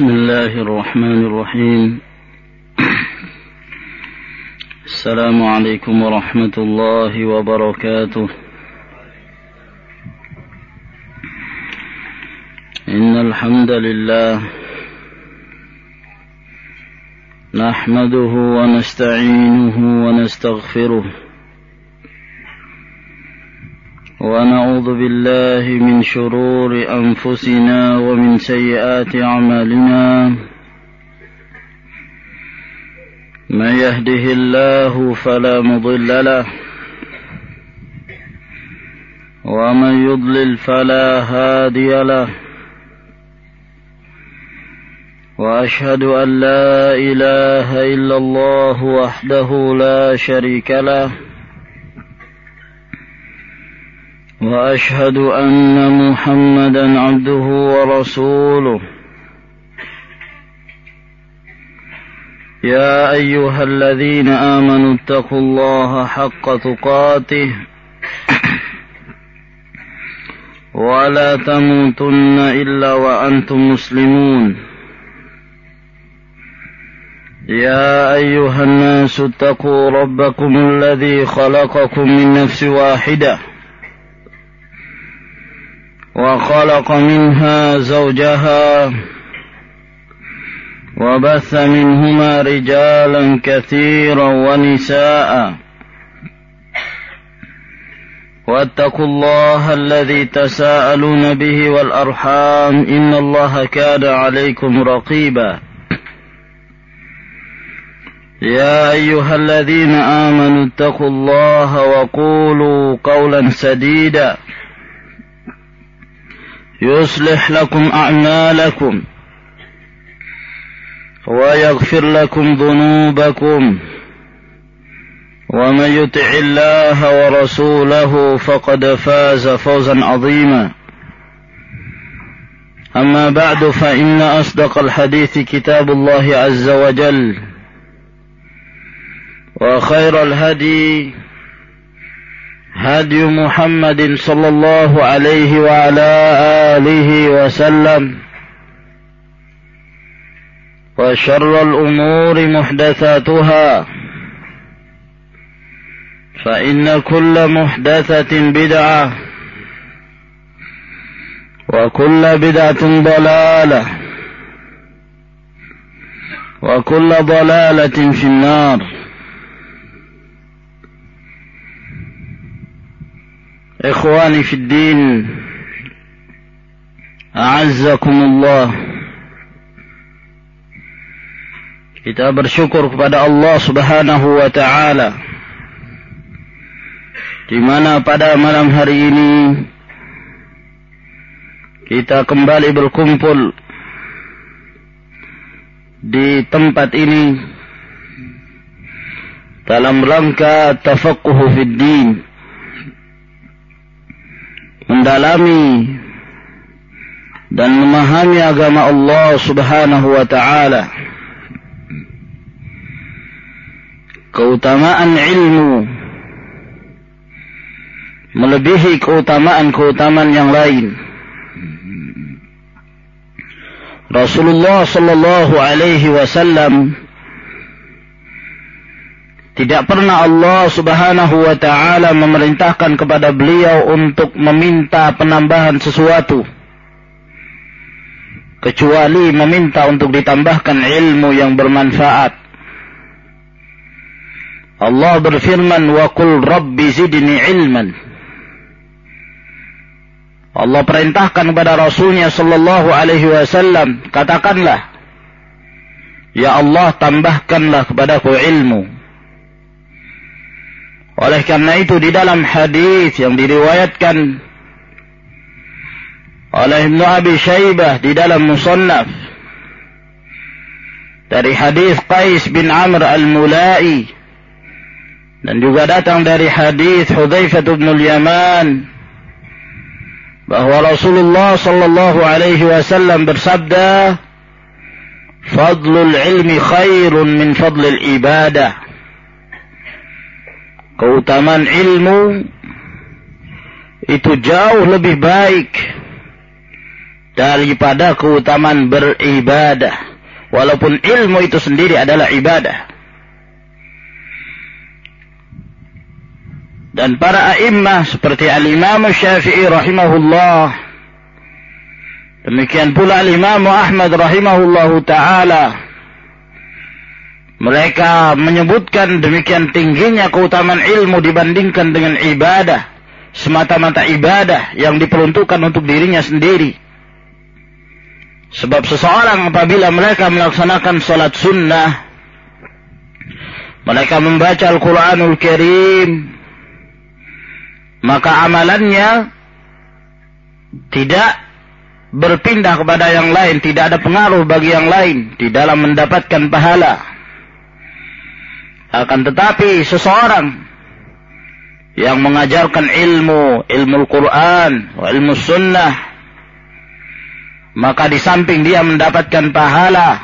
بسم الله الرحمن الرحيم. السلام عليكم ورحمة الله وبركاته. إن الحمد لله نحمده ونستعينه ونستغفره ونعوذ بالله من شرور أنفسنا ومن سيئات أعمالنا. من يهده الله فلا مضل له ومن يضلل فلا هادي له، وأشهد أن لا إله إلا الله وحده لا شريك له، وأشهد أن محمدا عبده ورسوله. يا أيها الذين آمنوا اتقوا الله حق تقاته ولا تموتن إلا وأنتم مسلمون. يا أيها الناس اتقوا ربكم الذي خلقكم من نفس واحدة وخلق منها زوجها وبث منهما رجالا كثيرا ونساء، واتقوا الله الذي تساءلون به والأرحام إن الله كان عليكم رقيبا. يا أيها الذين آمنوا اتقوا الله وقولوا قولا سديدا يصلح لكم أعمالكم ويغفر لكم ذنوبكم، ومن يطع الله ورسوله فقد فاز فوزا عظيما. أما بعد، فإن أصدق الحديث كتاب الله عز وجل، وخير الهدي هدي محمد صلى الله عليه وعلى آله وسلم، وشر الأمور محدثاتها، فإن كل محدثة بدعة، وكل بدعة ضلالة، وكل ضلالة في النار. Ikhwani fid din, a'azzakumullah. Kita bersyukur kepada Allah Subhanahu wa ta'ala, di mana pada malam hari ini kita kembali berkumpul di tempat ini dalam rangka tafaqquh fid din, mendalami dan memahami agama Allah Subhanahu wa ta'ala. Keutamaan ilmu melebihi keutamaan-keutamaan yang lain. Rasulullah sallallahu alaihi wasallam tidak pernah Allah Subhanahu wa ta'ala memerintahkan kepada beliau untuk meminta penambahan sesuatu, kecuali meminta untuk ditambahkan ilmu yang bermanfaat. Allah berfirman, wa qul rabbi zidni ilman. Allah perintahkan kepada Rasulnya sallallahu alaihi wasallam, katakanlah, ya Allah, tambahkanlah kepadaku ilmu. Oleh karena itu, di dalam hadis yang diriwayatkan oleh Ibnu Abi Syaibah di dalam Musannaf dari hadis Qais bin Amr al-Mulai, dan juga datang dari hadis Hudzaifah bin al-Yaman, bahwa Rasulullah sallallahu alaihi wasallam bersabda, fadlul ilmi khairun min fadlil ibadah. Keutamaan ilmu itu jauh lebih baik daripada keutamaan beribadah, walaupun ilmu itu sendiri adalah ibadah. Dan para a'immah seperti al-Imam Syafi'i rahimahullah, demikian pula al-Imam Ahmad rahimahullahu ta'ala, mereka menyebutkan demikian tingginya keutamaan ilmu dibandingkan dengan ibadah, semata-mata ibadah yang diperuntukkan untuk dirinya sendiri. Sebab seseorang apabila mereka melaksanakan salat sunnah, mereka membaca Al-Quranul Karim, maka amalannya tidak berpindah kepada yang lain, tidak ada pengaruh bagi yang lain di dalam mendapatkan pahala. Akan tetapi seseorang yang mengajarkan ilmu Al-Quran, ilmu sunnah, maka di samping dia mendapatkan pahala,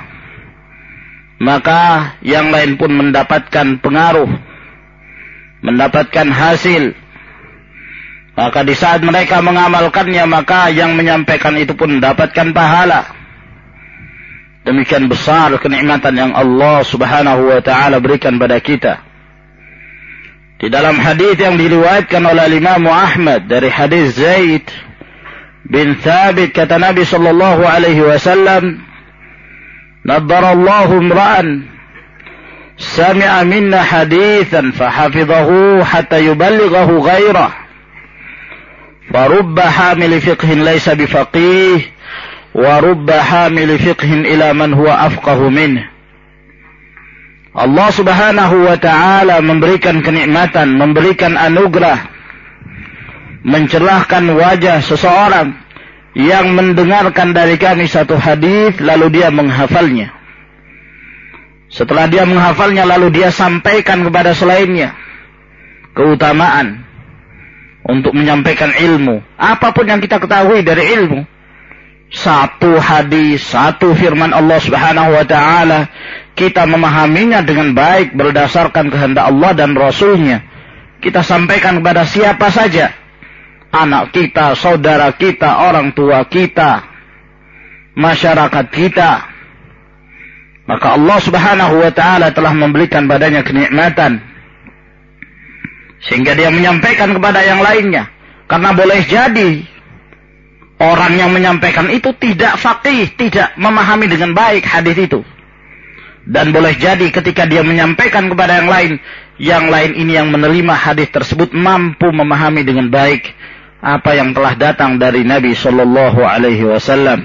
maka yang lain pun mendapatkan pengaruh, mendapatkan hasil. Maka di saat mereka mengamalkannya, maka yang menyampaikan itu pun mendapatkan pahala. Demikian besar kenikmatan yang Allah subhanahu wa ta'ala berikan pada kita. Di dalam hadis yang diriwayatkan oleh Imam Ahmad dari hadis Zaid bin Thabit, kata Nabi sallallahu alaihi wasallam, "Naddarallahu imra'an sami'a minna hadithan fahafidhahu hatta yuballighahu ghairah. فرب حامل فقه ليس بفقيه ورب حامل فقه إلى من هو أفقه منه." Allah subhanahu wa ta'ala memberikan kenikmatan, memberikan anugerah, mencerahkan wajah seseorang yang mendengarkan dari kami satu hadis lalu dia menghafalnya. Setelah dia menghafalnya lalu dia sampaikan kepada selainnya. Keutamaan untuk menyampaikan ilmu, apapun yang kita ketahui dari ilmu, satu hadis, satu firman Allah subhanahu wa ta'ala, kita memahaminya dengan baik berdasarkan kehendak Allah dan Rasulnya. Kita sampaikan kepada siapa saja, anak kita, saudara kita, orang tua kita, masyarakat kita. Maka Allah subhanahu wa ta'ala telah memberikan padanya kenikmatan, sehingga dia menyampaikan kepada yang lainnya. Karena boleh jadi orang yang menyampaikan itu tidak faqih, tidak memahami dengan baik hadis itu. Dan boleh jadi ketika dia menyampaikan kepada yang lain ini yang menerima hadis tersebut mampu memahami dengan baik apa yang telah datang dari Nabi sallallahu alaihi wasallam.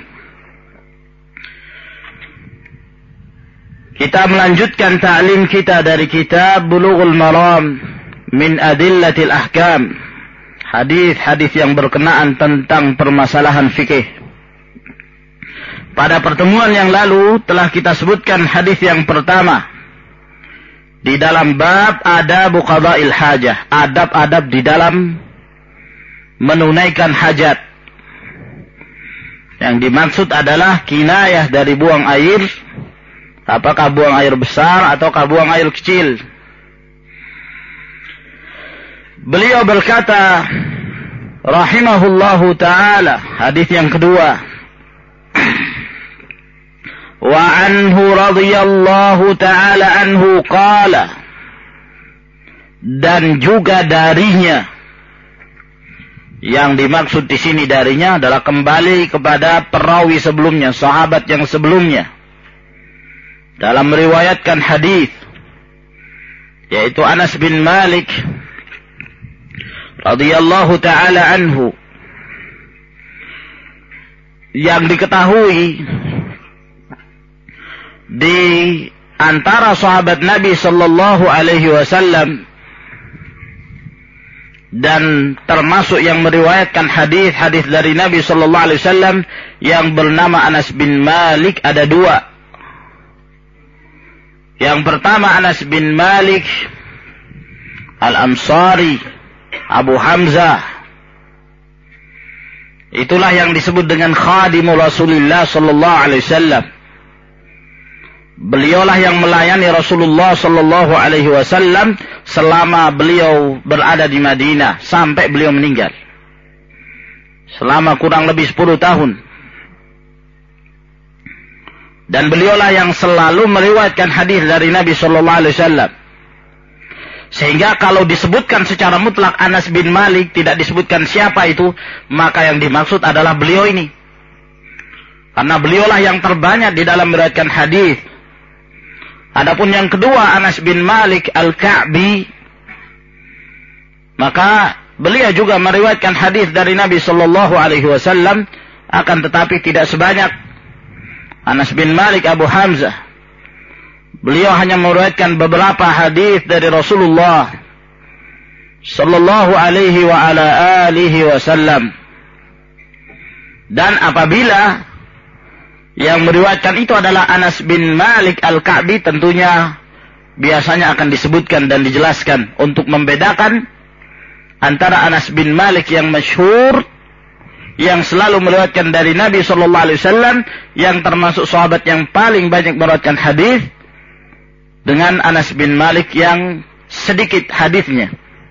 Kita melanjutkan ta'lim kita dari kitab Bulughul Maram min Adillatil Ahkam, hadis-hadis yang berkenaan tentang permasalahan fikih. Pada pertemuan yang lalu telah kita sebutkan hadis yang pertama di dalam bab adab qada'il hajah, adab-adab di dalam menunaikan hajat. Yang dimaksud adalah kinayah dari buang air, apakah buang air besar ataukah buang air kecil. Beliau berkata rahimahullahu ta'ala, hadis yang kedua, wa anhu radhiyallahu ta'ala anhu qala, dan juga darinya. Yang dimaksud di sini darinya adalah kembali kepada perawi sebelumnya, sahabat yang sebelumnya dalam meriwayatkan hadis, yaitu Anas bin Malik radhiyallahu ta'ala anhu, yang diketahui di antara sahabat Nabi sallallahu alaihi wasallam dan termasuk yang meriwayatkan hadis-hadis dari Nabi sallallahu alaihi wasallam yang bernama Anas bin Malik ada dua. Yang pertama Anas bin Malik Al-Ansari Abu Hamzah, itulah yang disebut dengan khadimul Rasulullah sallallahu alaihi wasallam. Beliaulah yang melayani Rasulullah sallallahu alaihi wasallam selama beliau berada di Madinah sampai beliau meninggal. Selama kurang lebih 10 tahun Dan beliaulah yang selalu meriwayatkan hadis dari Nabi sallallahu alaihi wasallam. Sehingga kalau disebutkan secara mutlak Anas bin Malik, tidak disebutkan siapa itu, maka yang dimaksud adalah beliau ini. Karena beliaulah yang terbanyak di dalam meriwayatkan hadis. Adapun yang kedua, Anas bin Malik Al-Ka'bi, maka beliau juga meriwayatkan hadis dari Nabi sallallahu alaihi wasallam, akan tetapi tidak sebanyak Anas bin Malik Abu Hamzah. Beliau hanya meriwayatkan beberapa hadis dari Rasulullah sallallahu alaihi wa ala alihi wasallam. Dan apabila yang meriwayatkan itu adalah Anas bin Malik Al-Ka'bi, tentunya biasanya akan disebutkan dan dijelaskan untuk membedakan antara Anas bin Malik yang masyhur, yang selalu meriwayatkan dari Nabi sallallahu alaihi wasallam, yang termasuk sahabat yang paling banyak meriwayatkan hadis, dengan Anas bin Malik yang sedikit hadisnya.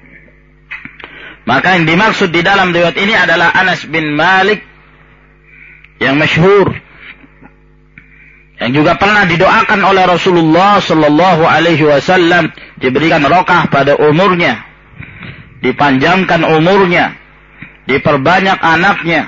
Maka yang dimaksud di dalam riwayat ini adalah Anas bin Malik yang masyhur, yang juga pernah didoakan oleh Rasulullah sallallahu alaihi wasallam, diberikan barokah pada umurnya, dipanjangkan umurnya, diperbanyak anaknya,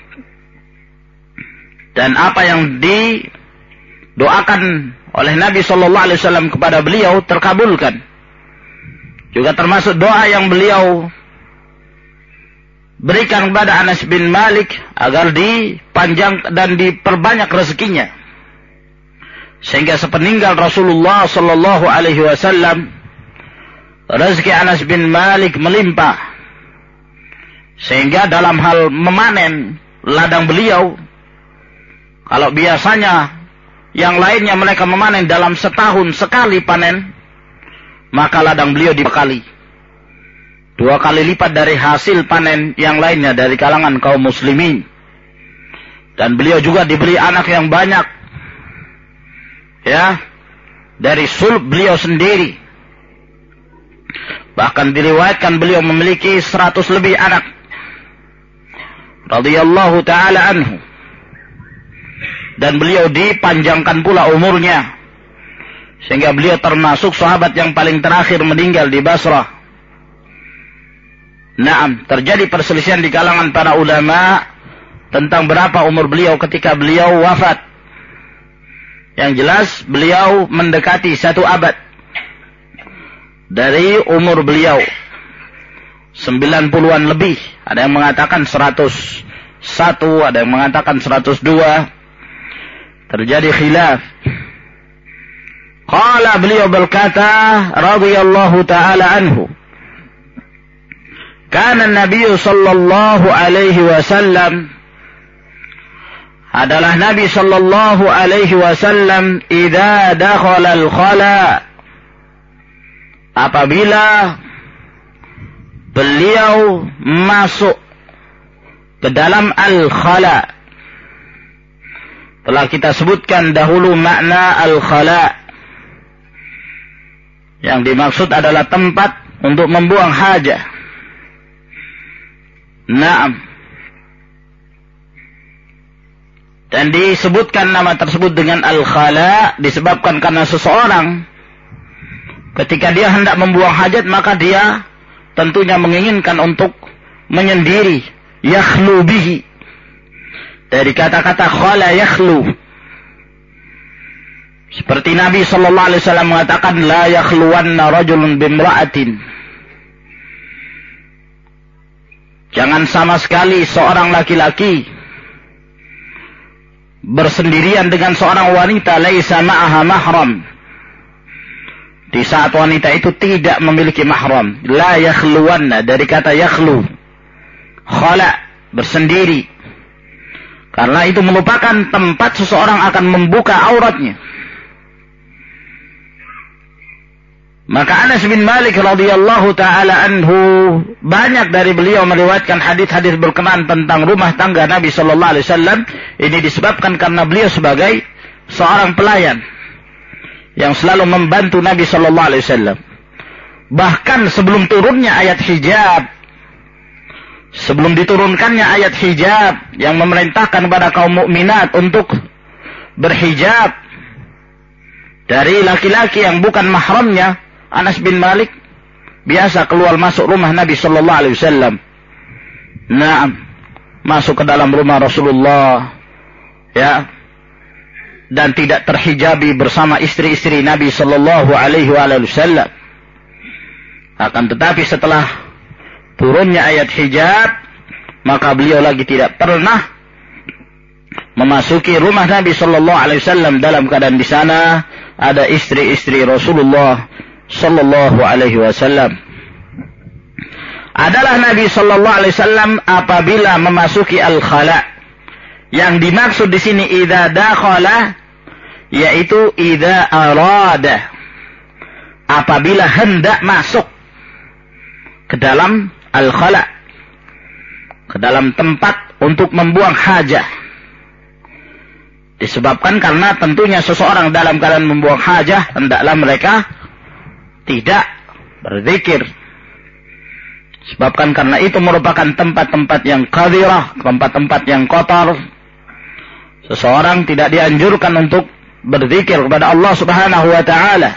dan apa yang didoakan oleh Nabi sallallahu alaihi wasallam kepada beliau terkabulkan. Juga termasuk doa yang beliau berikan kepada Anas bin Malik agar dipanjang dan diperbanyak rezekinya, sehingga sepeninggal Rasulullah sallallahu alaihi wasallam rezeki Anas bin Malik melimpah, sehingga dalam hal memanen ladang beliau, kalau biasanya yang lainnya mereka memanen dalam setahun sekali panen, maka ladang beliau dibekali 2 kali lipat dari hasil panen yang lainnya dari kalangan kaum muslimin. Dan beliau juga diberi anak yang banyak, ya, dari sulb beliau sendiri. Bahkan diriwayatkan beliau memiliki 100 lebih anak, radhiyallahu ta'ala anhu. Dan beliau dipanjangkan pula umurnya, sehingga beliau termasuk sahabat yang paling terakhir meninggal di Basrah. Naam, terjadi perselisihan di kalangan para ulama tentang berapa umur beliau ketika beliau wafat. Yang jelas beliau mendekati 1 abad dari umur beliau, 90-an lebih. Ada yang mengatakan 101, ada yang mengatakan 102. Terjadi khilaf. Qala, beliau berkata radhiyallahu ta'ala anhu, kana Nabi sallallahu alaihi wasallam, adalah Nabi sallallahu alaihi wasallam, idza dakhala al-khala, apabila beliau masuk ke dalam al-khala. Telah kita sebutkan dahulu makna al-khala. Yang dimaksud adalah tempat untuk membuang hajat. Naam. Dan disebutkan nama tersebut dengan al-khala disebabkan karena seseorang ketika dia hendak membuang hajat, maka dia tentunya menginginkan untuk menyendiri, yakhlu bihi. Dari kata-kata khala yakhlu. Seperti Nabi sallallahu alaihi wasallam mengatakan, la yakhluwanna rajulun bimra'atin. Jangan sama sekali seorang laki-laki bersendirian dengan seorang wanita laisa ma'aha mahram, di saat wanita itu tidak memiliki mahram. La yakhluwanna dari kata yakhlu, khala, bersendiri. Karena itu merupakan tempat seseorang akan membuka auratnya. Maka Anas bin Malik radhiyallahu ta'ala anhu, banyak dari beliau meriwayatkan hadis-hadis berkenaan tentang rumah tangga Nabi sallallahu alaihi wasallam. Ini disebabkan karena beliau sebagai seorang pelayan yang selalu membantu Nabi sallallahu alaihi wasallam. Bahkan sebelum turunnya ayat hijab, sebelum diturunkannya ayat hijab yang memerintahkan kepada kaum mukminat untuk berhijab, dari laki-laki yang bukan mahramnya. Anas bin Malik biasa keluar masuk rumah Nabi sallallahu alaihi wasallam. Naam, masuk ke dalam rumah Rasulullah, ya, dan tidak terhijabi bersama istri-istri Nabi sallallahu alaihi wasallam. Akan tetapi setelah turunnya ayat hijab, maka beliau lagi tidak pernah memasuki rumah Nabi sallallahu alaihi wasallam dalam keadaan di sana ada istri-istri Rasulullah sallallahu alaihi wasallam. Adalah Nabi sallallahu alaihi wasallam apabila memasuki al-khala. Yang dimaksud di sini idza dakhala, yaitu idza arada, apabila hendak masuk ke dalam al-khala, ke dalam tempat untuk membuang hajah. Disebabkan karena tentunya seseorang dalam keadaan membuang hajah, hendaklah mereka tidak berzikir. Sebabkan karena itu merupakan tempat-tempat yang qadirah, tempat-tempat yang kotor. Seseorang tidak dianjurkan untuk berzikir kepada Allah Subhanahu wa taala.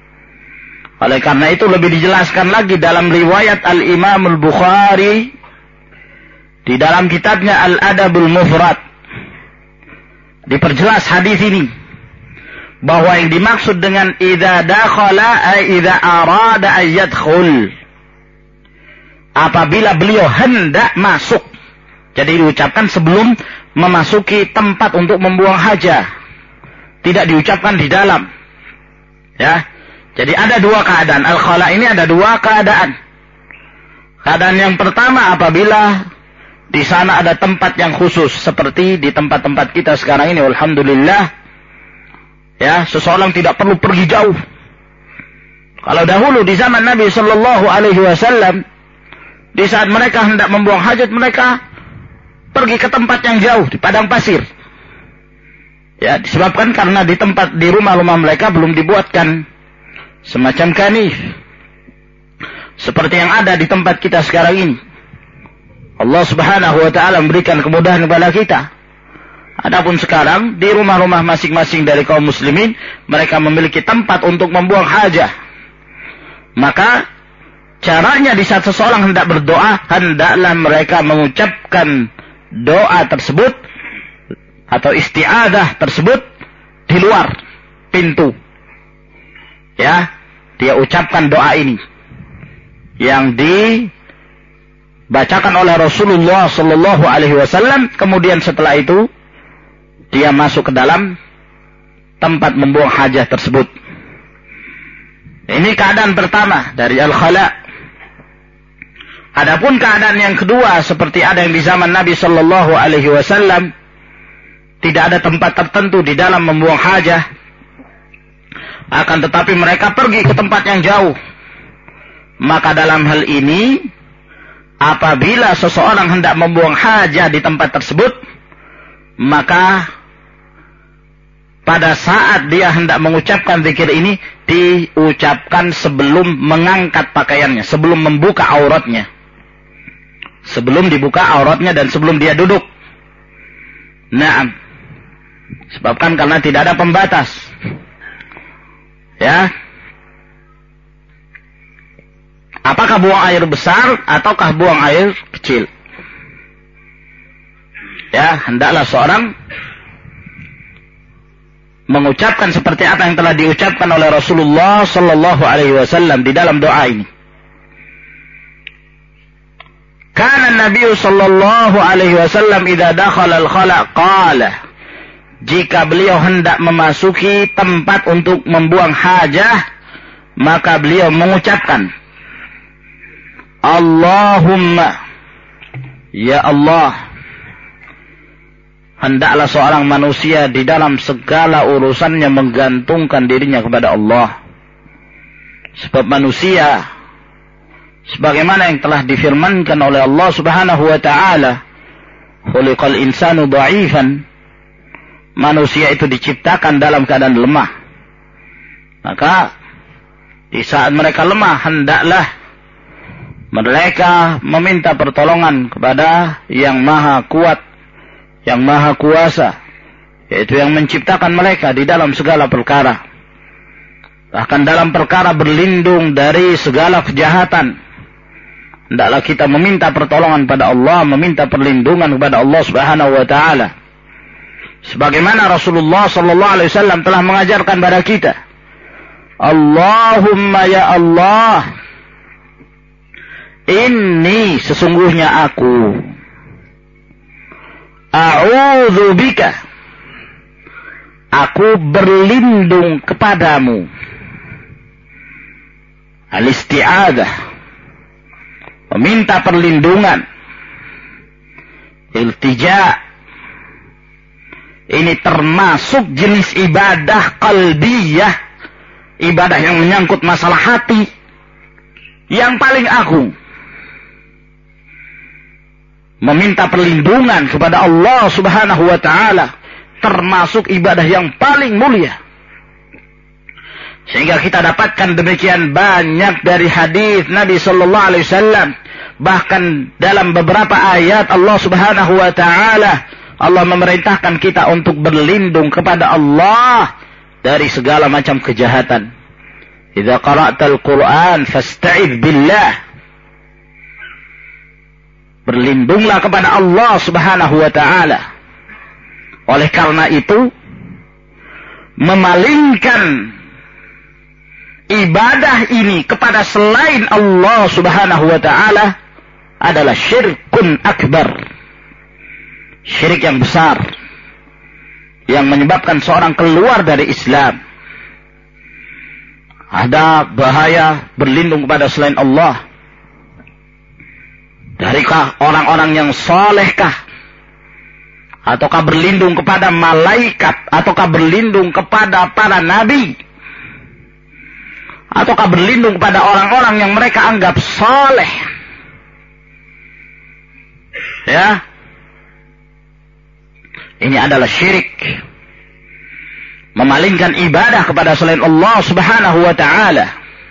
Oleh karena itu lebih dijelaskan lagi dalam riwayat Al-Imam Al-Bukhari di dalam kitabnya Al-Adabul Mufrad. Diperjelas hadis ini bahwa yang dimaksud dengan idza dakhala ay idza arada ay yadkhul, apabila beliau hendak masuk. Jadi diucapkan sebelum memasuki tempat untuk membuang hajah, tidak diucapkan di dalam, ya. Jadi ada dua keadaan. Al-khala ini ada dua keadaan. Keadaan yang pertama apabila di sana ada tempat yang khusus seperti di tempat-tempat kita sekarang ini, alhamdulillah. Ya, seseorang tidak perlu pergi jauh. Kalau dahulu di zaman Nabi sallallahu alaihi wasallam, di saat mereka hendak membuang hajat, mereka pergi ke tempat yang jauh di padang pasir. Ya, disebabkan karena di rumah-rumah mereka belum dibuatkan semacam kanif seperti yang ada di tempat kita sekarang ini. Allah Subhanahu wa taala memberikan kemudahan kepada kita. Adapun sekarang di rumah-rumah masing-masing dari kaum muslimin, mereka memiliki tempat untuk membuang hajah. Maka caranya di saat seseorang hendak berdoa, hendaklah mereka mengucapkan doa tersebut atau isti'adzah tersebut di luar pintu. Ya, dia ucapkan doa ini yang dibacakan oleh Rasulullah sallallahu alaihi wasallam, kemudian setelah itu dia masuk ke dalam tempat membuang hajah tersebut. Ini keadaan pertama dari al-khala. Adapun keadaan yang kedua seperti ada yang di zaman Nabi sallallahu alaihi wasallam, tidak ada tempat tertentu di dalam membuang hajah, akan tetapi mereka pergi ke tempat yang jauh. Maka dalam hal ini, apabila seseorang hendak membuang hajah di tempat tersebut, maka pada saat dia hendak mengucapkan zikir ini, diucapkan sebelum mengangkat pakaiannya, sebelum membuka auratnya. Sebelum dibuka auratnya dan sebelum dia duduk. Nah, sebabkan karena tidak ada pembatas. Ya. Apakah buang air besar ataukah buang air kecil? Ya, hendaklah seorang mengucapkan seperti apa yang telah diucapkan oleh Rasulullah sallallahu alaihi wasallam di dalam doa ini. Kana Nabi sallallahu alaihi wasallam idza dakhala al-khala qala, jika beliau hendak memasuki tempat untuk membuang hajah, maka beliau mengucapkan, Allahumma, ya Allah. Hendaklah seorang manusia di dalam segala urusannya menggantungkan dirinya kepada Allah. Sebab manusia, sebagaimana yang telah difirmankan oleh Allah Subhanahu wa taala, khuliqal insanu dha'ifan, manusia itu diciptakan dalam keadaan lemah. Maka di saat mereka lemah, hendaklah mereka meminta pertolongan kepada yang maha kuat, yang maha kuasa, yaitu yang menciptakan mereka di dalam segala perkara. Bahkan dalam perkara berlindung dari segala kejahatan, hendaklah kita meminta pertolongan pada Allah, meminta perlindungan kepada Allah Subhanahu wa taala. Sebagaimana Rasulullah sallallahu alaihi wasallam telah mengajarkan kepada kita, Allahumma ya Allah, inni sesungguhnya aku, a'udzu bika, aku berlindung kepadamu. Al-isti'adzah, meminta perlindungan. Iltija, ini termasuk jenis ibadah qalbiyah, ibadah yang menyangkut masalah hati yang paling agung. Meminta perlindungan kepada Allah Subhanahu wa taala termasuk ibadah yang paling mulia. Sehingga kita dapatkan demikian banyak dari hadis Nabi sallallahu alaihi wasallam, bahkan dalam beberapa ayat Allah Subhanahu wa taala Allah memerintahkan kita untuk berlindung kepada Allah dari segala macam kejahatan. Idza qara'tal Qur'an fasta'idz billah. Berlindunglah kepada Allah Subhanahu wa taala. Oleh karena itu, memalingkan ibadah ini kepada selain Allah Subhanahu wa taala adalah syirkun akbar. Syirik yang besar yang menyebabkan seorang keluar dari Islam. Ada bahaya berlindung kepada selain Allah. Darikah orang-orang yang solehkah? Ataukah berlindung kepada malaikat? Ataukah berlindung kepada para nabi? Ataukah berlindung kepada orang-orang yang mereka anggap saleh? Ya. Ini adalah syirik. Memalingkan ibadah kepada selain Allah Subhanahu wa taala.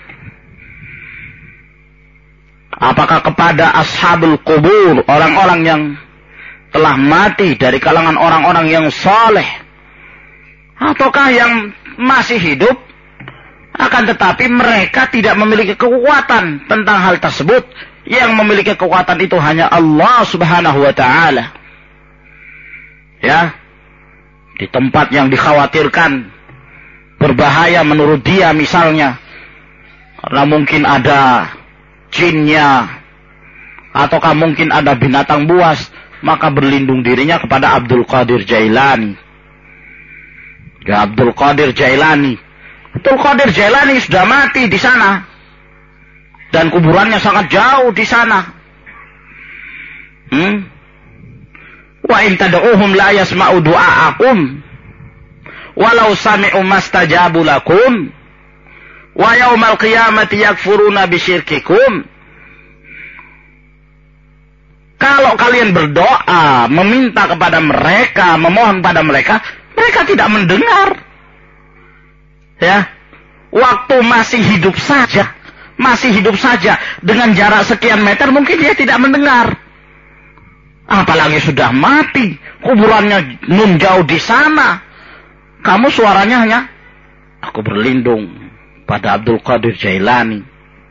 Apakah kepada ashabul qubur, orang-orang yang telah mati dari kalangan orang-orang yang saleh, ataukah yang masih hidup, akan tetapi mereka tidak memiliki kekuatan tentang hal tersebut? Yang memiliki kekuatan itu hanya Allah Subhanahu wa taala. Ya, di tempat yang dikhawatirkan berbahaya menurut dia misalnya, karena mungkin ada jinnya, ataukah mungkin ada binatang buas, maka berlindung dirinya kepada Abdul Qadir Jailani. Ya, Abdul Qadir Jailani. Abdul Qadir Jailani sudah mati di sana, dan kuburannya sangat jauh di sana. Wa in tad'uhum la yasma'u du'aakum walau sami'u mastajabu lakum wa yaumal qiyamati yakfuruna bisyirkikum. Kalau kalian berdoa, meminta kepada mereka, memohon pada mereka, mereka tidak mendengar. Ya, waktu masih hidup saja dengan jarak sekian meter mungkin dia tidak mendengar. Apalagi sudah mati, kuburannya nun jauh di sana. Kamu suaranya hanya, aku berlindung pada Abdul Qadir Jailani.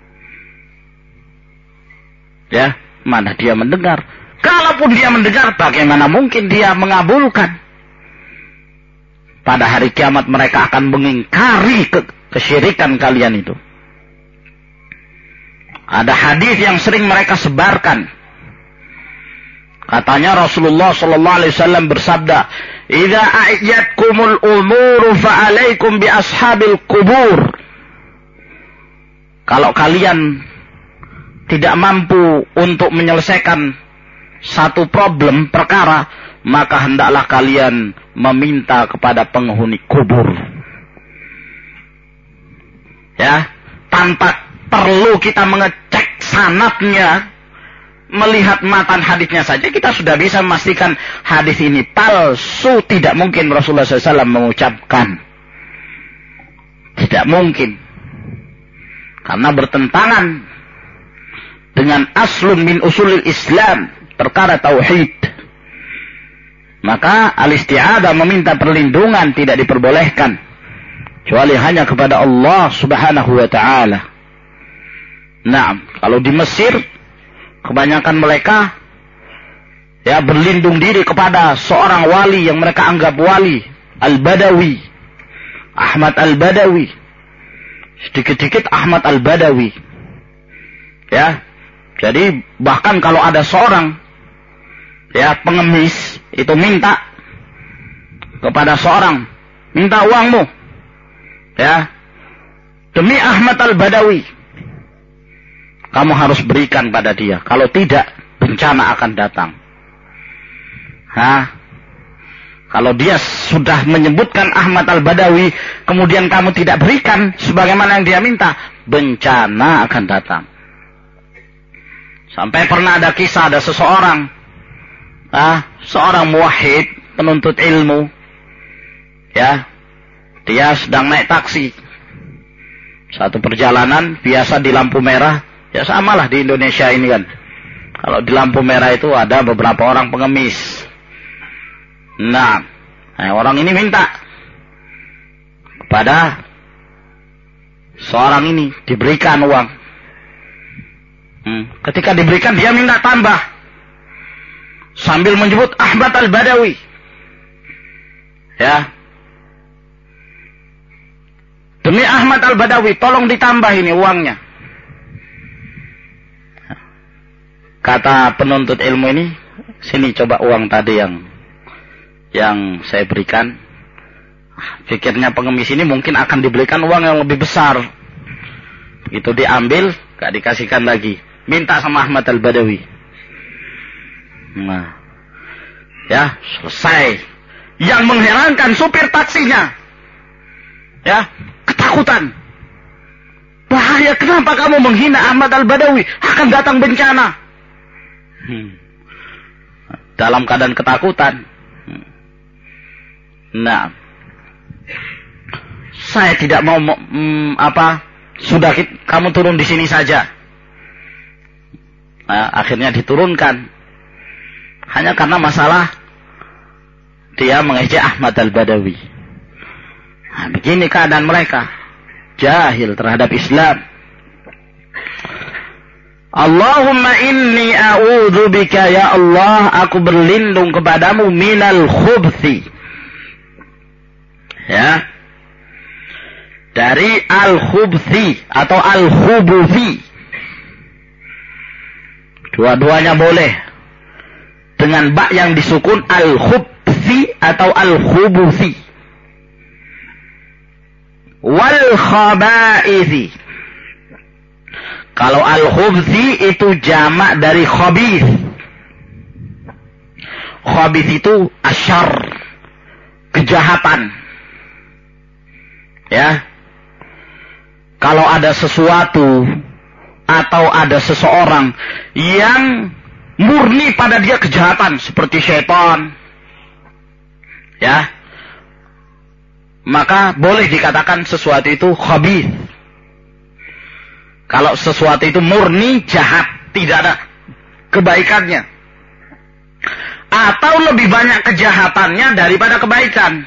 Ya, mana dia mendengar? Kalaupun dia mendengar, bagaimana mungkin dia mengabulkan? Pada hari kiamat mereka akan mengingkari kesyirikan kalian itu. Ada hadis yang sering mereka sebarkan. Katanya Rasulullah sallallahu alaihi wasallam bersabda, "Idza a'yatkumul umuru fa'alaikum bi ashabil qubur." Kalau kalian tidak mampu untuk menyelesaikan satu problem perkara, maka hendaklah kalian meminta kepada penghuni kubur. Ya, tanpa perlu kita mengecek sanadnya, melihat matan hadisnya saja kita sudah bisa memastikan hadis ini palsu. Tidak mungkin Rasulullah SAW mengucapkan. Tidak mungkin. Karena bertentangan dengan aslun min usulil Islam, perkara tauhid. Maka al-isti'adzah, meminta perlindungan, tidak diperbolehkan. kecuali hanya kepada Allah Subhanahu wa taala. Nah, kalau di Mesir kebanyakan mereka ya berlindung diri kepada seorang wali yang mereka anggap wali, Al-Badawi, Ahmad Al-Badawi. Sedikit-sedikit Ahmad Al-Badawi. Ya. Jadi bahkan kalau ada seorang ya pengemis itu minta kepada seorang, minta uangmu. Ya. Demi Ahmad Al-Badawi, kamu harus berikan pada dia. Kalau tidak, bencana akan datang. Kalau dia sudah menyebutkan Ahmad Al-Badawi, kemudian kamu tidak berikan sebagaimana yang dia minta, bencana akan datang. Sampai pernah ada kisah, ada seseorang, seorang muwahhid, penuntut ilmu, ya, dia sedang naik taksi. Satu perjalanan, biasa di lampu merah, ya samalah di Indonesia ini kan. Kalau di lampu merah itu ada beberapa orang pengemis. Nah, orang ini minta kepada seorang ini diberikan uang. Ketika diberikan, dia minta tambah sambil menyebut Ahmad Al-Badawi. Ya, demi Ahmad Al-Badawi, tolong ditambah ini uangnya. Kata penuntut ilmu ini, sini coba uang tadi yang saya berikan. Pikirnya pengemis ini mungkin akan diberikan uang yang lebih besar. Begitu diambil, gak dikasihkan lagi. Minta sama Ahmad Al-Badawi. Nah, ya selesai. Yang mengherankan supir taksinya, ya, ketakutan. Bahaya, kenapa kamu menghina Ahmad Al-Badawi? Akan datang bencana. Dalam keadaan ketakutan. Nah, saya tidak mau sudah kamu turun di sini saja. Nah, akhirnya diturunkan hanya karena masalah dia mengejek Ahmad Al-Badawi. Nah, begini keadaan mereka, jahil terhadap Islam. Allahumma inni a'udzubika, ya Allah, aku berlindung kepadamu minal khubthi. Ya, dari al-khubthi atau al-khubuthi. Dua-duanya boleh. Dengan ba yang disukun, al-khubthi atau al-khubuthi. Wal khaba'ithi. Kalau al-khubthi itu jamak dari khabith. Khabith itu asyar, kejahatan. Ya, kalau ada sesuatu atau ada seseorang yang murni pada dia kejahatan seperti syaitan, ya, maka boleh dikatakan sesuatu itu khabith. Kalau sesuatu itu murni jahat, tidak ada kebaikannya, atau lebih banyak kejahatannya daripada kebaikan.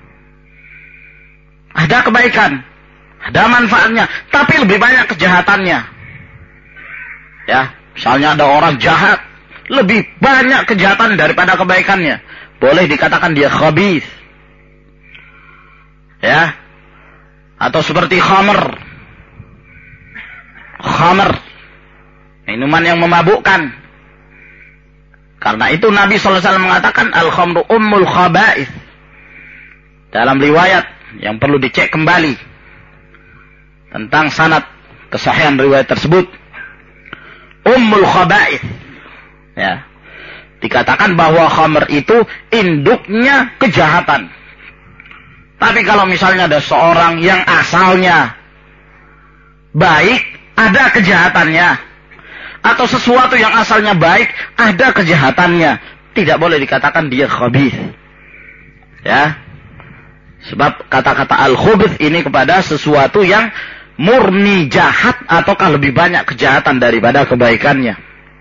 Ada kebaikan, ada manfaatnya, tapi lebih banyak kejahatannya. Ya, misalnya ada orang jahat, lebih banyak kejahatan daripada kebaikannya. Boleh dikatakan dia khabith. Ya. Atau seperti khamr. Khamr, minuman yang memabukkan. Karena itu Nabi SAW mengatakan al-khamru ummul khaba'ith. Dalam riwayat yang perlu dicek kembali tentang sanad kesahihan riwayat tersebut, ummul khaba'ith. Ya. Dikatakan bahwa khamr itu induknya kejahatan. Tapi kalau misalnya ada seorang yang asalnya baik, ada kejahatannya. Atau sesuatu yang asalnya baik, ada kejahatannya. Tidak boleh dikatakan dia khabith. Ya. Sebab kata-kata al-khubith ini kepada sesuatu yang murni jahat ataukah lebih banyak kejahatan daripada kebaikannya.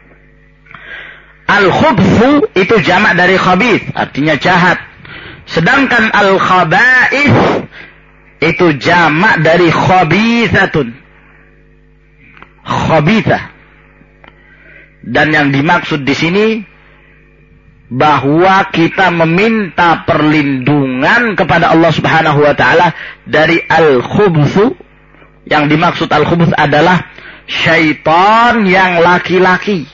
Al-khubthu itu jamak dari khabith, artinya jahat. Sedangkan al-khaba'ith itu jamak dari khabithatun. Khabithah. Dan yang dimaksud di sini bahwa kita meminta perlindungan kepada Allah Subhanahu wa taala dari al-khubthu. Yang dimaksud al-khubth adalah syaitan yang laki-laki.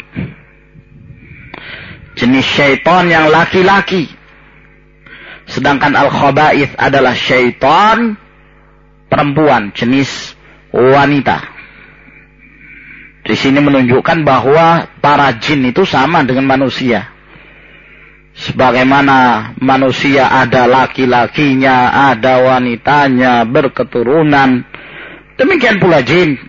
Jenis syaitan yang laki-laki. Sedangkan al-khaba'ith adalah syaitan perempuan, jenis wanita. Di sini menunjukkan bahwa para jin itu sama dengan manusia. Sebagaimana manusia ada laki-lakinya, ada wanitanya, berketurunan. Demikian pula jin.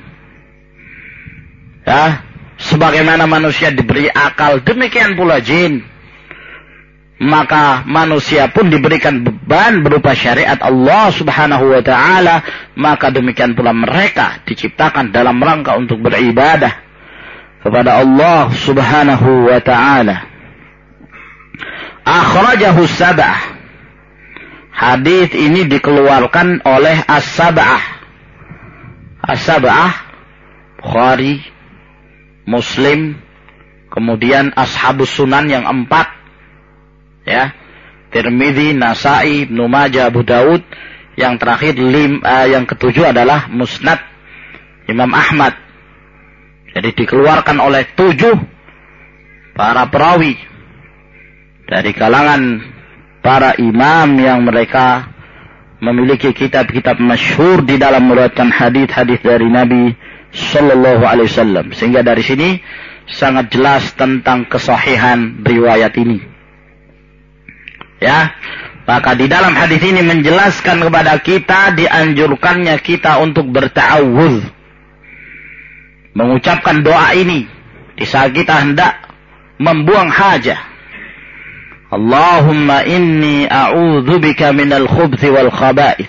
Ya, sebagaimana manusia diberi akal, demikian pula jin. Maka manusia pun diberikan beban berupa syariat Allah Subhanahu wa taala, maka demikian pula mereka diciptakan dalam rangka untuk beribadah kepada Allah Subhanahu wa taala. Akhrajahu sab'ah. Hadis ini dikeluarkan oleh as-sab'ah. As-sab'ah Bukhari, Muslim, kemudian ashabus sunan yang 4. Ya, Tirmidzi, Nasa'i, Ibnu Majah, Abu Daud. Yang terakhir yang ketujuh adalah Musnad Imam Ahmad. Jadi dikeluarkan oleh 7 para perawi dari kalangan para imam yang mereka memiliki kitab-kitab masyhur di dalam meriwayatkan hadis-hadis dari Nabi sallallahu alaihi wasallam. Sehingga dari sini sangat jelas tentang kesahihan riwayat ini. Ya, maka di dalam hadis ini menjelaskan kepada kita dianjurkannya kita untuk berta'awudz, mengucapkan doa ini di saat kita hendak membuang hajat. Allahumma inni a'udzubika minal khubthi wal khaba'ith.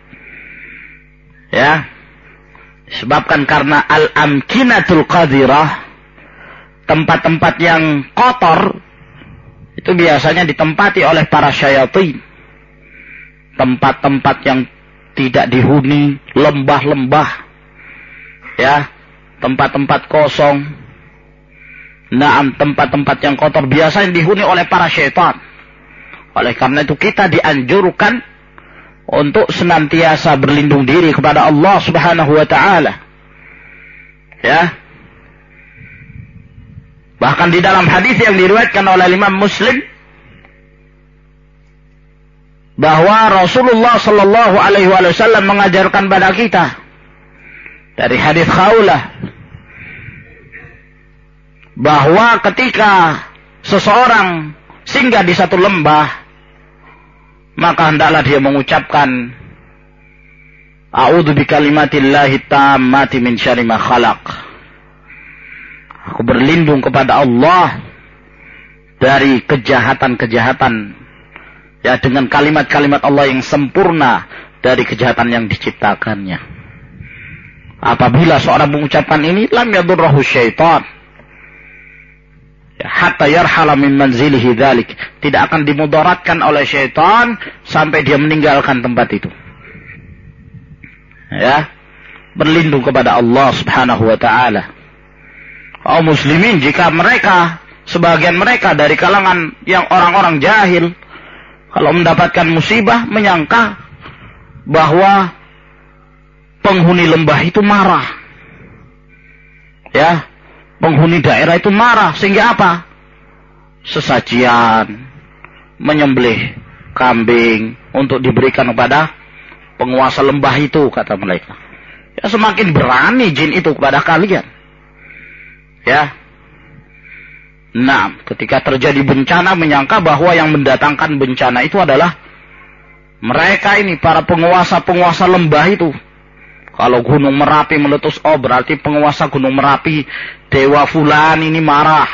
Ya, disebabkan karena al-amkinatul qadirah, tempat-tempat yang kotor itu biasanya ditempati oleh para syaitan. Tempat-tempat yang tidak dihuni, lembah-lembah. Ya, tempat-tempat kosong. Tempat-tempat yang kotor biasanya dihuni oleh para syaitan. Oleh karena itu kita dianjurkan untuk senantiasa berlindung diri kepada Allah Subhanahu wa taala. Ya. Bahkan di dalam hadis yang diriwayatkan oleh Imam Muslim bahwa Rasulullah sallallahu alaihi wasallam mengajarkan pada kita dari hadis Khawlah bahwa ketika seseorang singgah di satu lembah, maka hendaklah dia mengucapkan a'udzu bikalimatillahi tammati min syarri ma khalaq. Aku berlindung kepada Allah dari kejahatan-kejahatan, ya, dengan kalimat-kalimat Allah yang sempurna dari kejahatan yang diciptakannya. Apabila seorang mengucapkan ini, lam yadurrahu syaitan, hatta yarhala min manzilihi dzalik, tidak akan dimudaratkan oleh syaitan sampai dia meninggalkan tempat itu. Ya, berlindung kepada Allah Subhanahu wa taala. Kaum muslimin, jika mereka, sebagian mereka dari kalangan yang orang-orang jahil, kalau mendapatkan musibah menyangka bahwa penghuni lembah itu marah. Ya, penghuni daerah itu marah, sehingga apa? Sesajian, menyembelih kambing untuk diberikan kepada penguasa lembah itu, kata mereka. Ya, semakin berani jin itu kepada kalian. Ya. Nah, ketika terjadi bencana menyangka bahwa yang mendatangkan bencana itu adalah mereka ini, para penguasa-penguasa lembah itu. Kalau Gunung Merapi meletus, oh berarti penguasa Gunung Merapi, Dewa Fulan ini marah.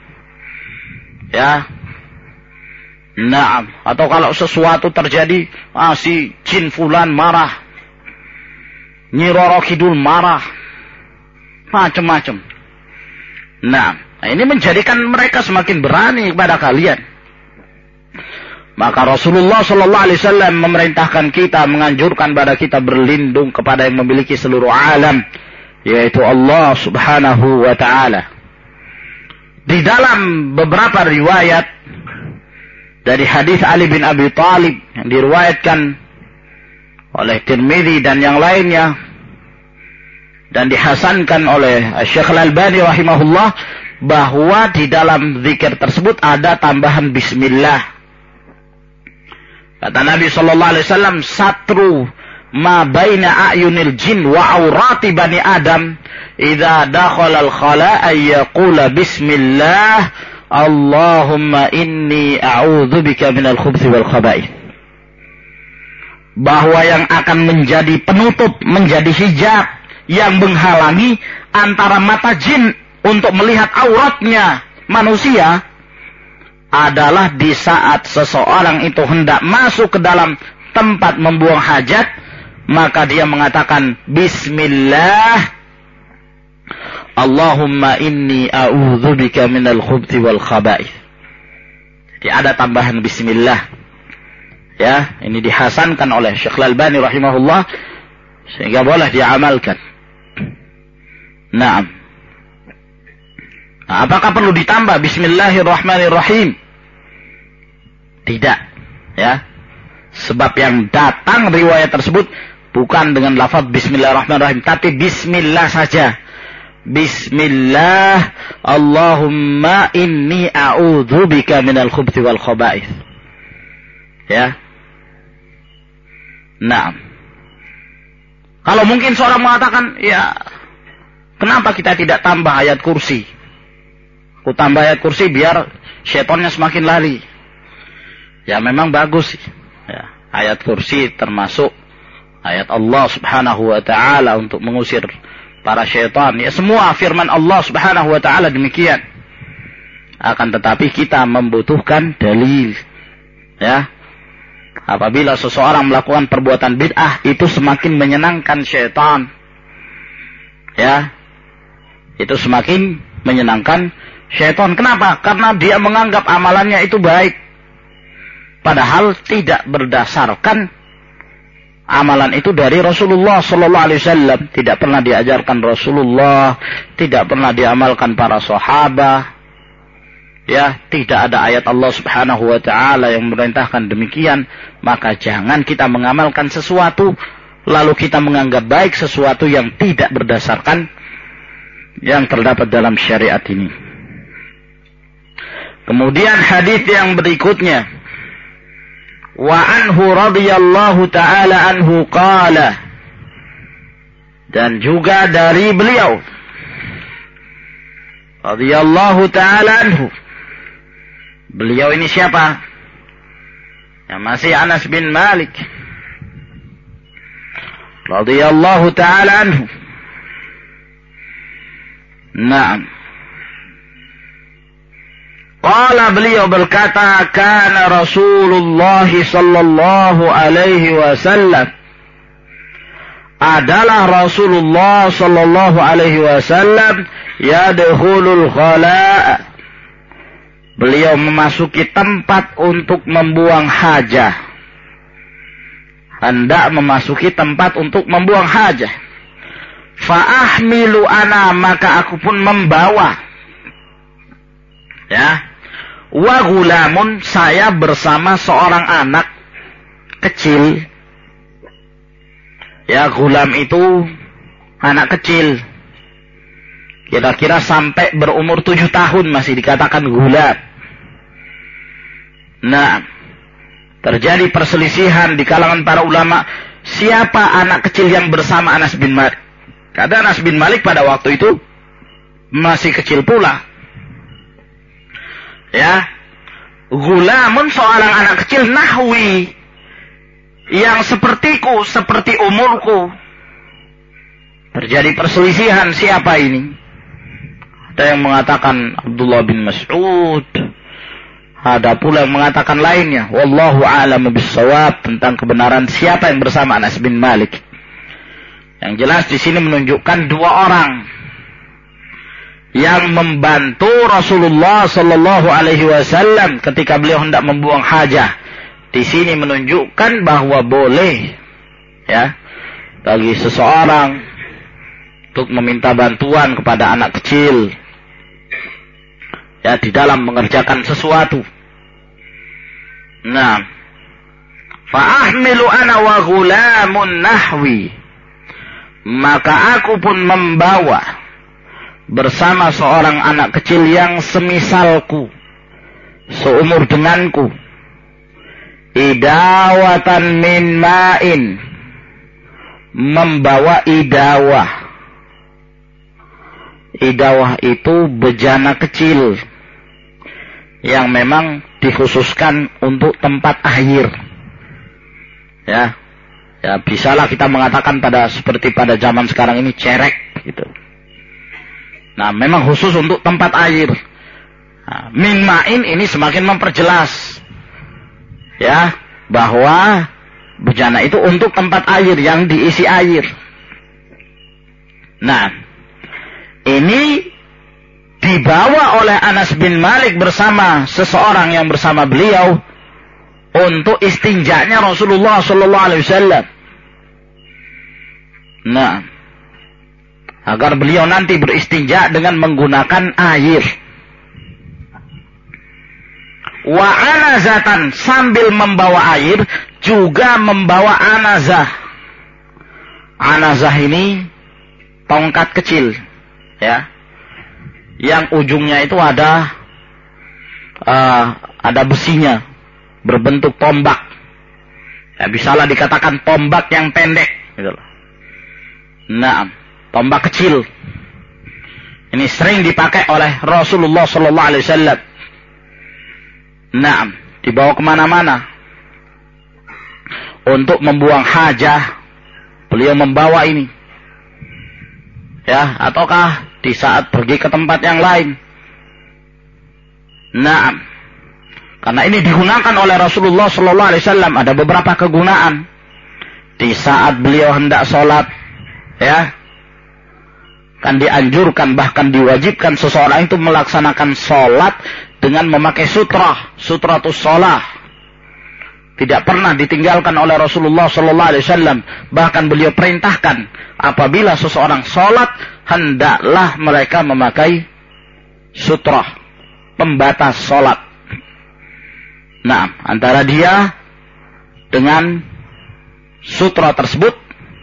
Ya. Nah, atau kalau sesuatu terjadi, si Jin Fulan marah. Nyi Roro Kidul marah. Macam-macam. Nah, ini menjadikan mereka semakin berani kepada kalian. Maka Rasulullah sallallahu alaihi wasallam memerintahkan kita, menganjurkan pada kita berlindung kepada yang memiliki seluruh alam, yaitu Allah Subhanahu wa taala. Di dalam beberapa riwayat dari hadis Ali bin Abi Thalib yang diriwayatkan oleh Tirmidzi dan yang lainnya dan dihasankan oleh Syekh Al-Albani rahimahullah, bahwa di dalam zikir tersebut ada tambahan bismillah. Kata Nabi sallallahu alaihi wasallam, satru ma baina a'yunil jin wa aurati bani Adam idza dakhala al-khala ay yaqula bismillah Allahumma inni a'udzubika minal khubthi wal khaba'ith. Bahwa yang akan menjadi penutup, menjadi hijab yang menghalangi antara mata jin untuk melihat auratnya manusia adalah di saat seseorang itu hendak masuk ke dalam tempat membuang hajat, maka dia mengatakan bismillah Allahumma inni a'udzubika minal khubthi wal khaba'ith. Jadi ada tambahan bismillah. Ya, ini dihasankan oleh Syekh Al-Albani rahimahullah sehingga boleh diamalkan. Naam. Nah, apakah perlu ditambah bismillahirrahmanirrahim? Tidak, ya. Sebab yang datang riwayat tersebut bukan dengan lafaz bismillahirrahmanirrahim, tapi bismillah saja. Bismillah Allahumma inni a'udzubika minal khubthi wal khaba'ith. Ya. Nah. Kalau mungkin seorang mengatakan, ya, kenapa kita tidak tambah ayat kursi? Aku tambah ayat kursi biar syaitannya semakin lari. Ya memang bagus. Ya, ayat kursi termasuk ayat Allah Subhanahu wa taala untuk mengusir para syaitan. Ya semua firman Allah Subhanahu wa taala demikian. Akan tetapi kita membutuhkan dalil. Ya. Apabila seseorang melakukan perbuatan bid'ah itu semakin menyenangkan syaitan. Ya. Itu semakin menyenangkan syaitan. Kenapa? Karena dia menganggap amalannya itu baik. Padahal tidak berdasarkan amalan itu dari Rasulullah sallallahu alaihi wasallam, tidak pernah diajarkan Rasulullah, tidak pernah diamalkan para sahabat. Ya, tidak ada ayat Allah Subhanahu wa taala yang memerintahkan demikian, maka jangan kita mengamalkan sesuatu lalu kita menganggap baik sesuatu yang tidak berdasarkan yang terdapat dalam syariat ini. Kemudian hadis yang berikutnya, wa anhu radhiyallahu ta'ala anhu qala, dan juga dari beliau radhiyallahu ta'ala anhu. Beliau ini siapa? Yang masih Anas bin Malik radhiyallahu ta'ala anhu. Naam. Qala, beliau berkata, kana Rasulullah sallallahu alaihi wasallam, adalah Rasulullah sallallahu alaihi wasallam yadkhulul khala', beliau memasuki tempat untuk membuang hajah, hendak memasuki tempat untuk membuang hajah. Fa ahmilu ana, maka aku pun membawa. Ya. Wa gulamun, saya bersama seorang anak kecil. Ya, gulam itu anak kecil. Kira-kira sampai berumur 7 tahun masih dikatakan gulam. Nah, terjadi perselisihan di kalangan para ulama, siapa anak kecil yang bersama Anas bin Malik. Karena Anas bin Malik pada waktu itu masih kecil pula. Ya, gulamun, seorang anak kecil, nahwi, yang sepertiku, seperti umurku. Terjadi perselisihan, siapa ini? Ada yang mengatakan Abdullah bin Mas'ud, ada pula yang mengatakan lainnya. Wallahu a'lamu bis-shawab, tentang kebenaran siapa yang bersama Anas bin Malik. Yang jelas di sini menunjukkan 2 orang yang membantu Rasulullah sallallahu alaihi wasallam ketika beliau hendak membuang hajah, di sini menunjukkan bahwa boleh ya bagi seseorang untuk meminta bantuan kepada anak kecil ya di dalam mengerjakan sesuatu. Nah, fa'ahmilu ana wa ghulamun nahwi, maka aku pun membawa bersama seorang anak kecil yang semisalku, seumur denganku, idawatan min ma'in, membawa idawah. Idawah itu bejana kecil yang memang dikhususkan untuk tempat air. Ya, ya bisalah kita mengatakan seperti pada zaman sekarang ini cerek gitu. Nah, memang khusus untuk tempat air. Nah, min ma'in ini semakin memperjelas ya bahwa bejana itu untuk tempat air yang diisi air. Nah, ini dibawa oleh Anas bin Malik bersama seseorang yang bersama beliau untuk istinjanya Rasulullah sallallahu alaihi wasallam. Nah, agar beliau nanti beristinja dengan menggunakan air. Wa anazatan, sambil membawa air juga membawa anazah. Anazah ini tongkat kecil ya, yang ujungnya itu ada besinya berbentuk tombak. Ya, bisalah dikatakan tombak yang pendek gitu. Nah, tombak kecil ini sering dipakai oleh Rasulullah sallallahu alaihi wasallam. Nah, dibawa kemana-mana untuk membuang hajah, beliau membawa ini ya, ataukah di saat pergi ke tempat yang lain. Nah, karena ini digunakan oleh Rasulullah sallallahu alaihi wasallam, ada beberapa kegunaan. Di saat beliau hendak sholat ya, kan dianjurkan bahkan diwajibkan seseorang itu melaksanakan sholat dengan memakai sutratus sholah. Tidak pernah ditinggalkan oleh Rasulullah sallallahu alaihi wasallam. Bahkan beliau perintahkan apabila seseorang sholat hendaklah mereka memakai sutrah, pembatas sholat. Nah, antara dia dengan sutra tersebut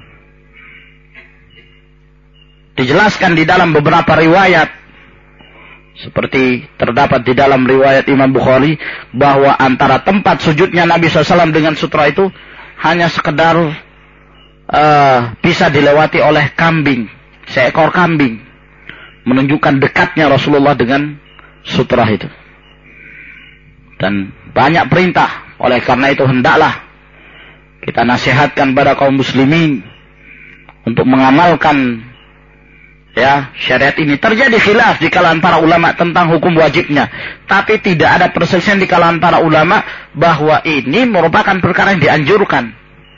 dijelaskan di dalam beberapa riwayat, seperti terdapat di dalam riwayat Imam Bukhari, bahwa antara tempat sujudnya Nabi SAW dengan sutra itu hanya sekedar bisa dilewati oleh kambing, seekor kambing, menunjukkan dekatnya Rasulullah dengan sutra itu. Dan banyak perintah, oleh karena itu hendaklah kita nasihatkan pada kaum muslimin untuk mengamalkan ya syariat ini. Terjadi khilaf di kalangan para ulama tentang hukum wajibnya, tapi tidak ada perselisihan di kalangan para ulama bahwa ini merupakan perkara yang dianjurkan.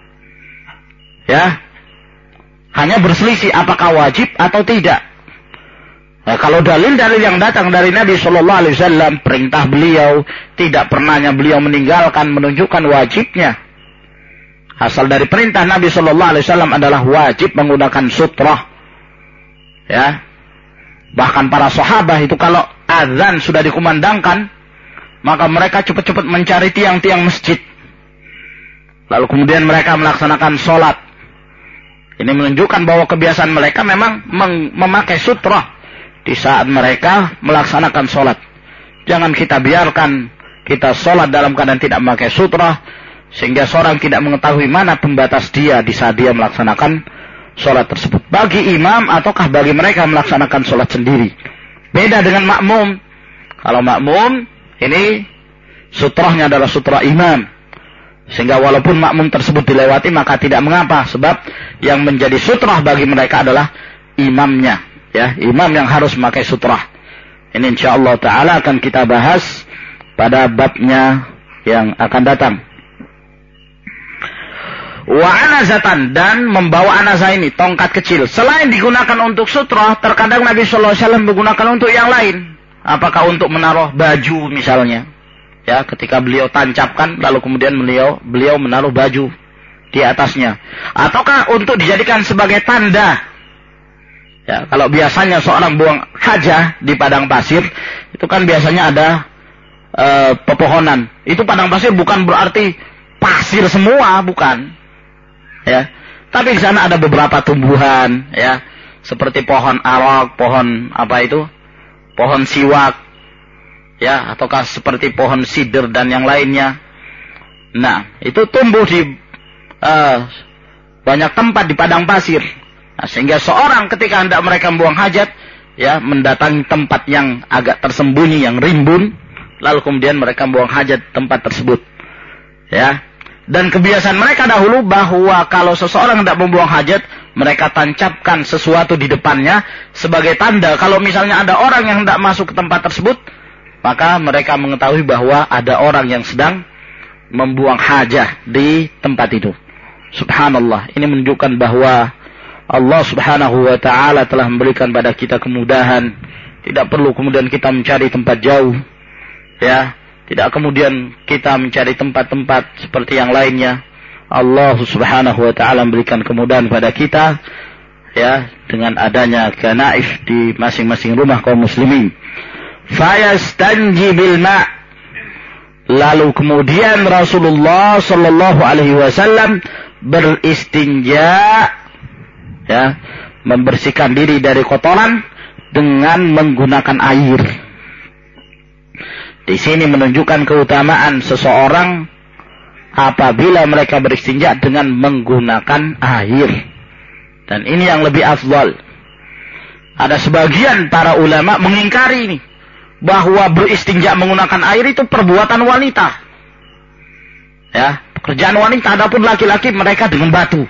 Ya, hanya berselisih apakah wajib atau tidak. Nah, kalau dalil-dalil yang datang dari Nabi Shallallahu Alaihi Wasallam, perintah beliau, tidak pernahnya beliau meninggalkan, menunjukkan wajibnya. Asal dari perintah Nabi Shallallahu Alaihi Wasallam adalah wajib menggunakan sutrah. Ya, bahkan para sahabat itu kalau azan sudah dikumandangkan, maka mereka cepat-cepat mencari tiang-tiang masjid. Lalu kemudian mereka melaksanakan sholat. Ini menunjukkan bahwa kebiasaan mereka memang memakai sutrah di saat mereka melaksanakan sholat. Jangan kita biarkan kita sholat dalam keadaan tidak memakai sutrah, sehingga seorang tidak mengetahui mana pembatas dia di saat dia melaksanakan sholat tersebut. Bagi imam ataukah bagi mereka melaksanakan sholat sendiri. Beda dengan makmum. Kalau makmum, ini sutrahnya adalah sutrah imam. Sehingga walaupun makmum tersebut dilewati, maka tidak mengapa. Sebab yang menjadi sutrah bagi mereka adalah imamnya. Ya, imam yang harus memakai sutrah. Ini insyaallah ta'ala akan kita bahas pada babnya yang akan datang. Wa anazatan, dan membawa anazah ini, tongkat kecil. Selain digunakan untuk sutrah, terkadang Nabi SAW menggunakan untuk yang lain. Apakah untuk menaruh baju misalnya. Ya, ketika beliau tancapkan, lalu kemudian beliau menaruh baju di atasnya. Ataukah untuk dijadikan sebagai tanda? Ya, kalau biasanya seorang buang hajah di padang pasir, itu kan biasanya ada pepohonan. Itu padang pasir bukan berarti pasir semua, bukan. Ya, tapi di sana ada beberapa tumbuhan, ya, seperti pohon arak, pohon pohon siwak, ya, ataukah seperti pohon sider dan yang lainnya. Nah, itu tumbuh di banyak tempat di padang pasir. Nah, sehingga seorang ketika hendak mereka membuang hajat, ya, mendatangi tempat yang agak tersembunyi, yang rimbun, lalu kemudian mereka membuang hajat tempat tersebut. Ya. Dan kebiasaan mereka dahulu bahwa kalau seseorang hendak membuang hajat, mereka tancapkan sesuatu di depannya sebagai tanda. Kalau misalnya ada orang yang hendak masuk ke tempat tersebut, maka mereka mengetahui bahwa ada orang yang sedang membuang hajat di tempat itu. Subhanallah, ini menunjukkan bahwa Allah Subhanahu wa ta'ala telah memberikan pada kita kemudahan. Tidak perlu kemudian kita mencari tempat jauh, ya. Tidak kemudian kita mencari tempat-tempat seperti yang lainnya. Allah Subhanahu wa ta'ala memberikan kemudahan pada kita, ya, dengan adanya kanaif di masing-masing rumah kaum muslimin. Fayastanji bil ma'. Lalu kemudian Rasulullah sallallahu alaihi wasallam beristinja, ya, membersihkan diri dari kotoran dengan menggunakan air. Di sini menunjukkan keutamaan seseorang apabila mereka beristinja dengan menggunakan air. Dan ini yang lebih afdal. Ada sebagian para ulama mengingkari ini, bahwa beristinja menggunakan air itu perbuatan wanita. Ya, pekerjaan wanita. Adapun laki-laki mereka dengan batu.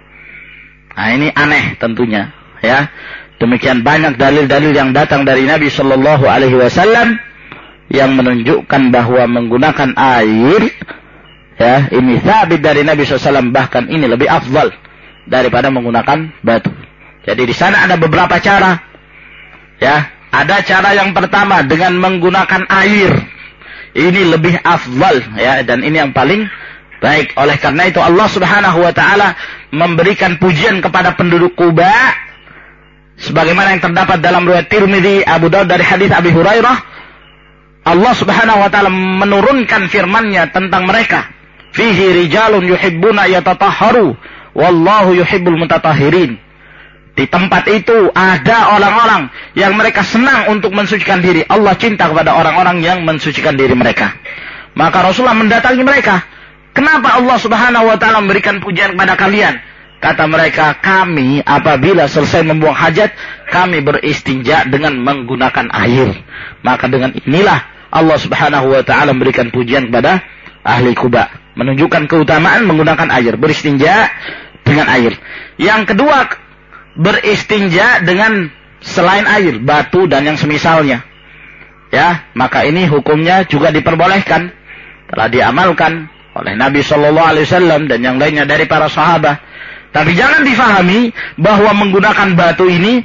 Nah, ini aneh tentunya, ya. Demikian banyak dalil-dalil yang datang dari Nabi sallallahu alaihi wasallam yang menunjukkan bahwa menggunakan air, ya, ini sabit dari Nabi SAW, bahkan ini lebih afdal daripada menggunakan batu. Jadi di sana ada beberapa cara, ya. Ada cara yang pertama dengan menggunakan air. Ini lebih afdal, ya, dan ini yang paling baik. Oleh karena itu Allah Subhanahu wa ta'ala memberikan pujian kepada penduduk Quba, sebagaimana yang terdapat dalam riwayat Tirmidzi, Abu Daud dari hadis Abi Hurairah. Allah Subhanahu wa ta'ala menurunkan firman-Nya tentang mereka. Fihi rijalun yuhibbuna yatatahharu wallahu yuhibbul mutatahhirin. Di tempat itu ada orang-orang yang mereka senang untuk mensucikan diri. Allah cinta kepada orang-orang yang mensucikan diri mereka. Maka Rasulullah mendatangi mereka. Kenapa Allah Subhanahu wa ta'ala memberikan pujian kepada kalian? Kata mereka, kami apabila selesai membuang hajat, kami beristinja dengan menggunakan air. Maka dengan inilah Allah Subhanahu wa ta'ala memberikan pujian kepada ahli Quba. Menunjukkan keutamaan menggunakan air. Beristinja dengan air. Yang kedua, beristinja dengan selain air, batu dan yang semisalnya. Ya, maka ini hukumnya juga diperbolehkan. Telah diamalkan oleh Nabi sallallahu alaihi wasallam dan yang lainnya dari para sahabat. Tapi jangan difahami bahwa menggunakan batu ini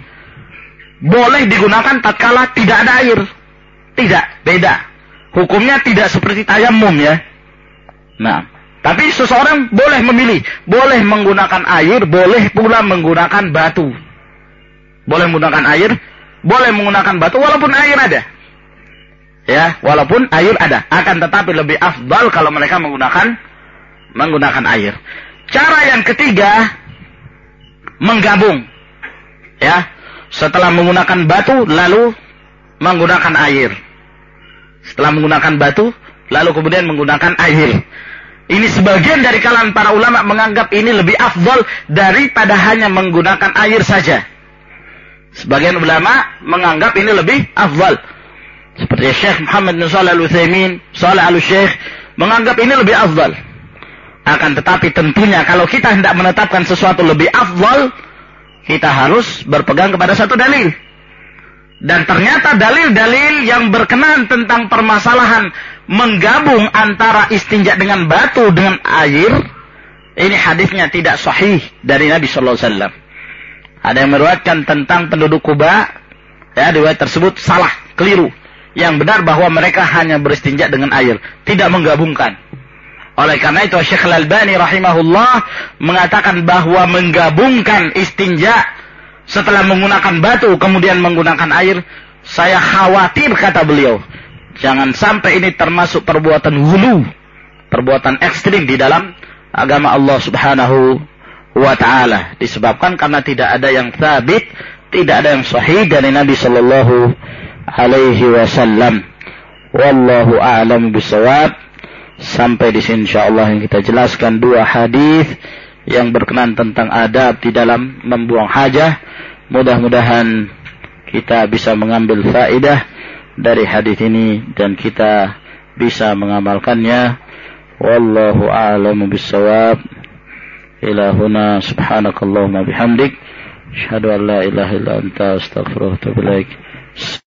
boleh digunakan tatkala tidak ada air. Tidak, beda. Hukumnya tidak seperti tayamum, ya. Nah, tapi seseorang boleh memilih, boleh menggunakan air, boleh pula menggunakan batu. Boleh menggunakan air, boleh menggunakan batu walaupun air ada. Ya, walaupun air ada, akan tetapi lebih afdal kalau mereka menggunakan air. Cara yang ketiga, menggabung. Ya, setelah menggunakan batu lalu menggunakan air. Setelah menggunakan batu, lalu kemudian menggunakan air. Ini sebagian dari kalangan para ulama menganggap ini lebih afdal daripada hanya menggunakan air saja. Sebagian ulama menganggap ini lebih afdal. Seperti Syekh Muhammad bin Shalih Al-Utsaimin, Shalih Al-Syekh menganggap ini lebih afdal. Akan tetapi tentunya kalau kita hendak menetapkan sesuatu lebih afdal, kita harus berpegang kepada satu dalil. Dan ternyata dalil-dalil yang berkenaan tentang permasalahan menggabung antara istinja dengan batu dengan air, ini hadisnya tidak sahih dari Nabi sallallahu alaihi wasallam. Ada yang meriwayatkan tentang penduduk Quba, ya, riwayat tersebut salah, keliru. yang benar bahwa mereka hanya beristinja dengan air, tidak menggabungkan. Oleh karena itu Syekh Al-Albani rahimahullah mengatakan bahwa menggabungkan istinja setelah menggunakan batu kemudian menggunakan air, saya khawatir, kata beliau, jangan sampai ini termasuk perbuatan hulu, perbuatan ekstrim di dalam agama Allah Subhanahu wa ta'ala. Disebabkan karena tidak ada yang sabit, tidak ada yang sahih dari Nabi sallallahu alaihi wasallam. Wallahu a'lam bishawab. Sampai di sini insyaallah yang kita jelaskan dua hadis yang berkenaan tentang adab di dalam membuang hajah. Mudah-mudahan kita bisa mengambil faedah dari hadis ini dan kita bisa mengamalkannya. Wallahu a'lam bishawab. Ila huna subhanakallahumma bihamdik asyhadu an la ilaha illa anta astaghfiruka wa atubu ilaik.